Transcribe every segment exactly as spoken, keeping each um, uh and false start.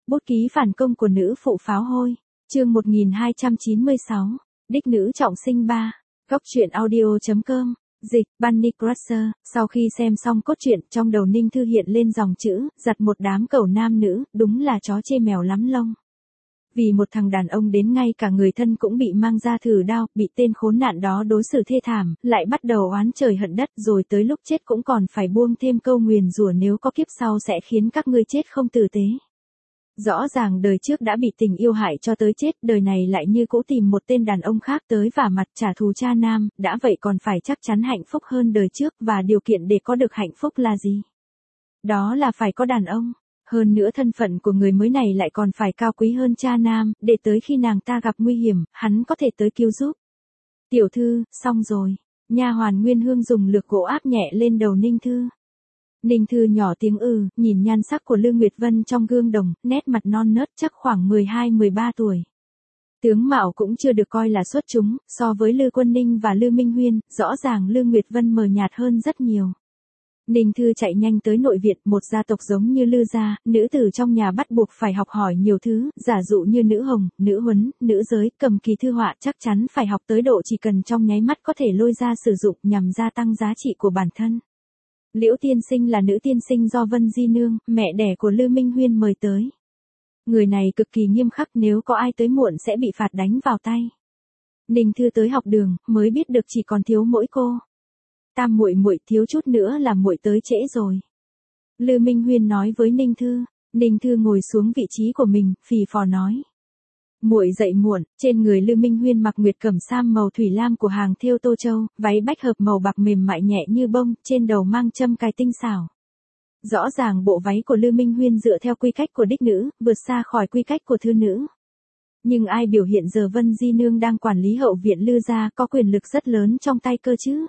Bút ký phản công của nữ phụ pháo hôi. Chương một nghìn hai trăm chín mươi sáu. Đích nữ trọng sinh ba. Góc truyện audio.com. Dịch, Bunny Crusher. Sau khi xem xong cốt truyện, trong đầu Ninh Thư hiện lên dòng chữ, giặt một đám cẩu nam nữ, đúng là chó chê mèo lắm lông. Vì một thằng đàn ông đến ngay cả người thân cũng bị mang ra thử đao, bị tên khốn nạn đó đối xử thê thảm, lại bắt đầu oán trời hận đất, rồi tới lúc chết cũng còn phải buông thêm câu nguyền rủa nếu có kiếp sau sẽ khiến các ngươi chết không tử tế. Rõ ràng đời trước đã bị tình yêu hại cho tới chết, đời này lại như cũ tìm một tên đàn ông khác tới vả mặt trả thù cha nam, đã vậy còn phải chắc chắn hạnh phúc hơn đời trước, và điều kiện để có được hạnh phúc là gì? Đó là phải có đàn ông. Hơn nữa thân phận của người mới này lại còn phải cao quý hơn cha nam, để tới khi nàng ta gặp nguy hiểm, hắn có thể tới cứu giúp. Tiểu thư, xong rồi. Nha hoàn Nguyên Hương dùng lược gỗ áp nhẹ lên đầu Ninh Thư. Ninh Thư nhỏ tiếng ừ, nhìn nhan sắc của Lư Nguyệt Vân trong gương đồng, nét mặt non nớt chắc khoảng mười hai mười ba tuổi. Tướng mạo cũng chưa được coi là xuất chúng, so với Lư Quân Ninh và Lư Minh Huyên, rõ ràng Lư Nguyệt Vân mờ nhạt hơn rất nhiều. Ninh Thư chạy nhanh tới nội viện, một gia tộc giống như Lư gia, nữ tử trong nhà bắt buộc phải học hỏi nhiều thứ, giả dụ như nữ hồng, nữ huấn, nữ giới, cầm kỳ thư họa, chắc chắn phải học tới độ chỉ cần trong nháy mắt có thể lôi ra sử dụng nhằm gia tăng giá trị của bản thân. Liễu tiên sinh là nữ tiên sinh do Vân Di Nương, mẹ đẻ của Lư Minh Huyên mời tới. Người này cực kỳ nghiêm khắc, nếu có ai tới muộn sẽ bị phạt đánh vào tay. Ninh Thư tới học đường, mới biết được chỉ còn thiếu mỗi cô. Tam muội muội, thiếu chút nữa là muội tới trễ rồi. Lư Minh Huyên nói với Ninh Thư. Ninh Thư ngồi xuống vị trí của mình, phì phò nói. Muội dậy muộn. Trên người Lư Minh Huyên mặc nguyệt cẩm sam màu thủy lam của hàng thêu Tô Châu, váy bách hợp màu bạc mềm mại nhẹ như bông, trên đầu mang châm cài tinh xảo. Rõ ràng bộ váy của Lư Minh Huyên dựa theo quy cách của đích nữ, vượt xa khỏi quy cách của thư nữ. Nhưng ai biểu hiện giờ Vân Di Nương đang quản lý hậu viện Lư gia, có quyền lực rất lớn trong tay cơ chứ.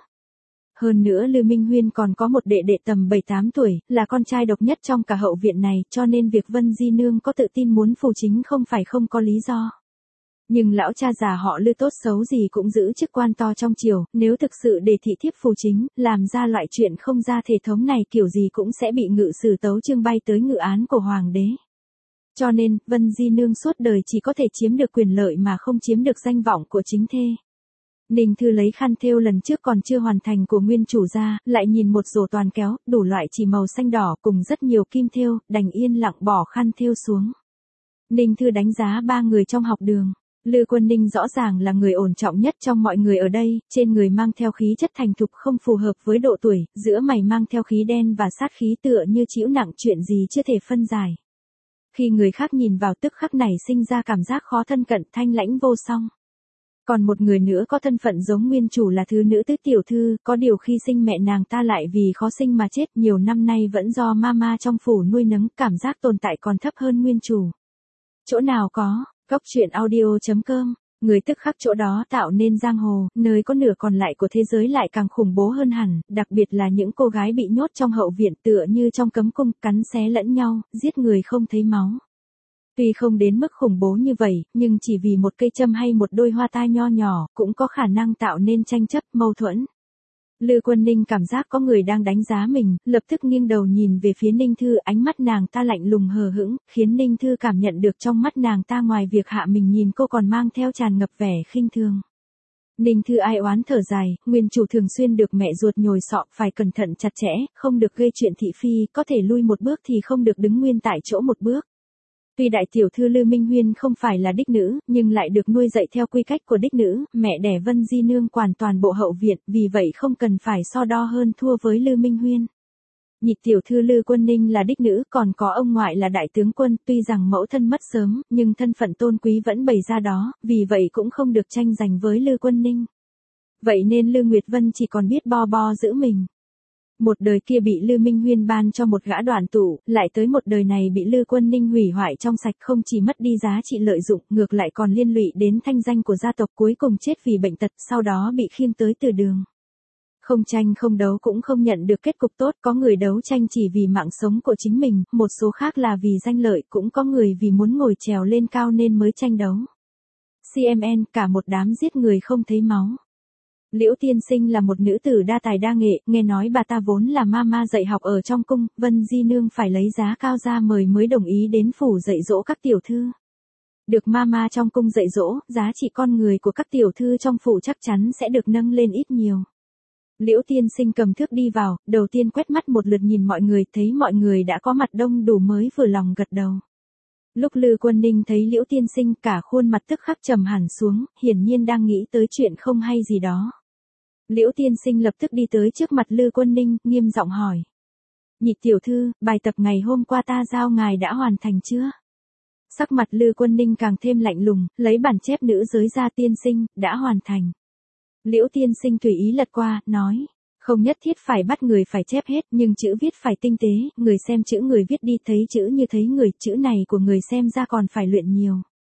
Hơn nữa Lư Minh Huyên còn có một đệ đệ tầm bảy tám tuổi, là con trai độc nhất trong cả hậu viện này, cho nên việc Vân Di Nương có tự tin muốn phù chính không phải không có lý do. Nhưng lão cha già họ Lư tốt xấu gì cũng giữ chức quan to trong triều, nếu thực sự để thị thiếp phù chính, làm ra loại chuyện không ra thể thống này kiểu gì cũng sẽ bị ngự sử tấu chương bay tới ngự án của hoàng đế. Cho nên, Vân Di Nương suốt đời chỉ có thể chiếm được quyền lợi mà không chiếm được danh vọng của chính thê. Ninh Thư lấy khăn thêu lần trước còn chưa hoàn thành của nguyên chủ ra, lại nhìn một rổ toàn kéo, đủ loại chỉ màu xanh đỏ cùng rất nhiều kim thêu, đành yên lặng bỏ khăn thêu xuống. Ninh Thư đánh giá ba người trong học đường. Lư Quân Ninh rõ ràng là người ổn trọng nhất trong mọi người ở đây, trên người mang theo khí chất thành thục không phù hợp với độ tuổi, giữa mày mang theo khí đen và sát khí tựa như chịu nặng chuyện gì chưa thể phân giải. Khi người khác nhìn vào tức khắc này sinh ra cảm giác khó thân cận, thanh lãnh vô song. Còn một người nữa có thân phận giống nguyên chủ là thứ nữ tứ tiểu thư, có điều khi sinh mẹ nàng ta lại vì khó sinh mà chết, nhiều năm nay vẫn do mama trong phủ nuôi nấng, cảm giác tồn tại còn thấp hơn nguyên chủ. Chỗ nào có, góc truyện audio.com, người tức khắc chỗ đó tạo nên giang hồ, nơi có nửa còn lại của thế giới lại càng khủng bố hơn hẳn, đặc biệt là những cô gái bị nhốt trong hậu viện tựa như trong cấm cung, cắn xé lẫn nhau, giết người không thấy máu. Tuy không đến mức khủng bố như vậy, nhưng chỉ vì một cây châm hay một đôi hoa tai nho nhỏ, cũng có khả năng tạo nên tranh chấp, mâu thuẫn. Lư Quân Ninh cảm giác có người đang đánh giá mình, lập tức nghiêng đầu nhìn về phía Ninh Thư, ánh mắt nàng ta lạnh lùng hờ hững, khiến Ninh Thư cảm nhận được trong mắt nàng ta ngoài việc hạ mình nhìn cô còn mang theo tràn ngập vẻ khinh thường. Ninh Thư ai oán thở dài, nguyên chủ thường xuyên được mẹ ruột nhồi sọ, phải cẩn thận chặt chẽ, không được gây chuyện thị phi, có thể lui một bước thì không được đứng nguyên tại chỗ một bước. Tuy đại tiểu thư Lư Minh Huyên không phải là đích nữ, nhưng lại được nuôi dạy theo quy cách của đích nữ, mẹ đẻ Vân Di Nương quản toàn bộ hậu viện, vì vậy không cần phải so đo hơn thua với Lư Minh Huyên. Nhị tiểu thư Lư Quân Ninh là đích nữ, còn có ông ngoại là đại tướng quân, tuy rằng mẫu thân mất sớm, nhưng thân phận tôn quý vẫn bày ra đó, vì vậy cũng không được tranh giành với Lư Quân Ninh. Vậy nên Lư Nguyệt Vân chỉ còn biết bo bo giữ mình. Một đời kia bị Lư Minh Huyên ban cho một gã đoàn tụ, lại tới một đời này bị Lư Quân Ninh hủy hoại trong sạch, không chỉ mất đi giá trị lợi dụng, ngược lại còn liên lụy đến thanh danh của gia tộc, cuối cùng chết vì bệnh tật, sau đó bị khiêng tới từ đường. Không tranh không đấu cũng không nhận được kết cục tốt, có người đấu tranh chỉ vì mạng sống của chính mình, một số khác là vì danh lợi, cũng có người vì muốn ngồi trèo lên cao nên mới tranh đấu. xê em en, cả một đám giết người không thấy máu. Liễu tiên sinh là một nữ tử đa tài đa nghệ, nghe nói bà ta vốn là mama dạy học ở trong cung, Vân Di Nương phải lấy giá cao ra mời mới đồng ý đến phủ dạy dỗ các tiểu thư. Được mama trong cung dạy dỗ, giá trị con người của các tiểu thư trong phủ chắc chắn sẽ được nâng lên ít nhiều. Liễu tiên sinh cầm thước đi vào, đầu tiên quét mắt một lượt nhìn mọi người, thấy mọi người đã có mặt đông đủ mới vừa lòng gật đầu. Lúc Lư Quân Ninh thấy Liễu tiên sinh, cả khuôn mặt tức khắc trầm hẳn xuống, hiển nhiên đang nghĩ tới chuyện không hay gì đó. Liễu tiên sinh lập tức đi tới trước mặt Lư Quân Ninh, nghiêm giọng hỏi. Nhị tiểu thư, bài tập ngày hôm qua ta giao ngài đã hoàn thành chưa? Sắc mặt Lư Quân Ninh càng thêm lạnh lùng, lấy bản chép nữ giới ra, tiên sinh, đã hoàn thành. Liễu tiên sinh tùy ý lật qua, nói. Không nhất thiết phải bắt người phải chép hết, nhưng chữ viết phải tinh tế, người xem chữ người viết đi, thấy chữ như thấy người, chữ này của người xem ra còn phải luyện nhiều.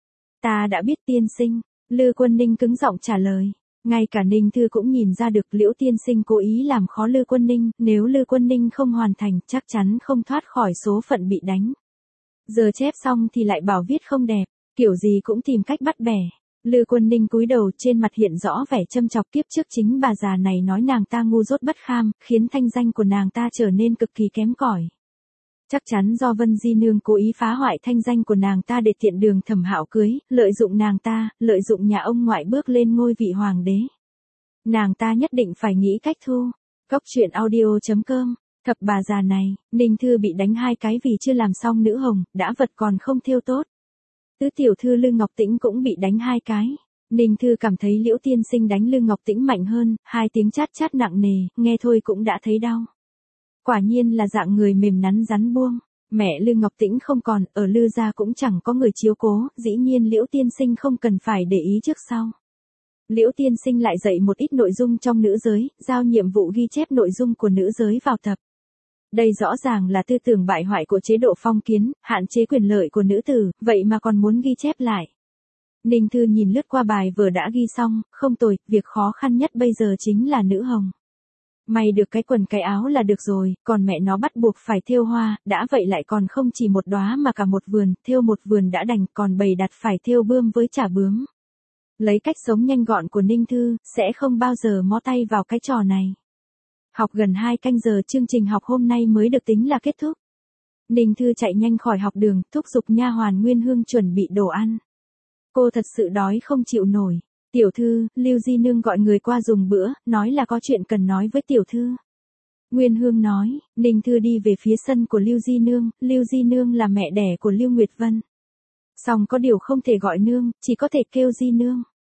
Ta đã biết tiên sinh, Lư Quân Ninh cứng giọng trả lời. Ngay cả Ninh Thư cũng nhìn ra được Liễu tiên sinh cố ý làm khó Lư Quân Ninh, nếu Lư Quân Ninh không hoàn thành, chắc chắn không thoát khỏi số phận bị đánh. Giờ chép xong thì lại bảo viết không đẹp, kiểu gì cũng tìm cách bắt bẻ. Lư Quân Ninh cúi đầu, trên mặt hiện rõ vẻ châm chọc, kiếp trước chính bà già này nói nàng ta ngu dốt bất kham, khiến thanh danh của nàng ta trở nên cực kỳ kém cỏi. Chắc chắn do Vân Di Nương cố ý phá hoại thanh danh của nàng ta để tiện đường Thẩm Hạo cưới, lợi dụng nàng ta, lợi dụng nhà ông ngoại bước lên ngôi vị hoàng đế. Nàng ta nhất định phải nghĩ cách thu. Cốc truyện audio chấm com. Thập bà già này, Ninh Thư bị đánh hai cái vì chưa làm xong nữ hồng, đã vật còn không thêu tốt. Tứ tiểu thư Lư Ngọc Tĩnh cũng bị đánh hai cái. Ninh Thư cảm thấy Liễu tiên sinh đánh Lư Ngọc Tĩnh mạnh hơn, hai tiếng chát chát nặng nề, nghe thôi cũng đã thấy đau. Quả nhiên là dạng người mềm nắn rắn buông. Mẹ Lư Ngọc Tĩnh không còn, ở Lư gia cũng chẳng có người chiếu cố, dĩ nhiên Liễu tiên sinh không cần phải để ý trước sau. Liễu tiên sinh lại dạy một ít nội dung trong nữ giới, giao nhiệm vụ ghi chép nội dung của nữ giới vào tập. Đây rõ ràng là tư tưởng bại hoại của chế độ phong kiến, hạn chế quyền lợi của nữ tử, vậy mà còn muốn ghi chép lại. Ninh Thư nhìn lướt qua bài vừa đã ghi xong, không tồi, việc khó khăn nhất bây giờ chính là nữ hồng. May được cái quần cái áo là được rồi, còn mẹ nó bắt buộc phải thêu hoa, đã vậy lại còn không chỉ một đóa mà cả một vườn, thêu một vườn đã đành, còn bày đặt phải thêu bươm với chả bướm. Lấy cách sống nhanh gọn của Ninh Thư, sẽ không bao giờ mó tay vào cái trò này. Học gần hai canh giờ, chương trình học hôm nay mới được tính là kết thúc. Ninh Thư chạy nhanh khỏi học đường, thúc giục nha hoàn Nguyên Hương chuẩn bị đồ ăn. Cô thật sự đói không chịu nổi. Tiểu thư, Lưu Di Nương gọi người qua dùng bữa, nói là có chuyện cần nói với tiểu thư. Nguyên Hương nói. Ninh Thư đi về phía sân của Lưu Di Nương, Lưu Di Nương là mẹ đẻ của Lưu Nguyệt Vân. Song có điều không thể gọi nương, chỉ có thể kêu Di Nương.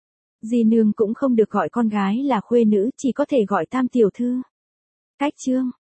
Di Nương cũng không được gọi con gái là khuê nữ, chỉ có thể gọi tam tiểu thư. Cách chương.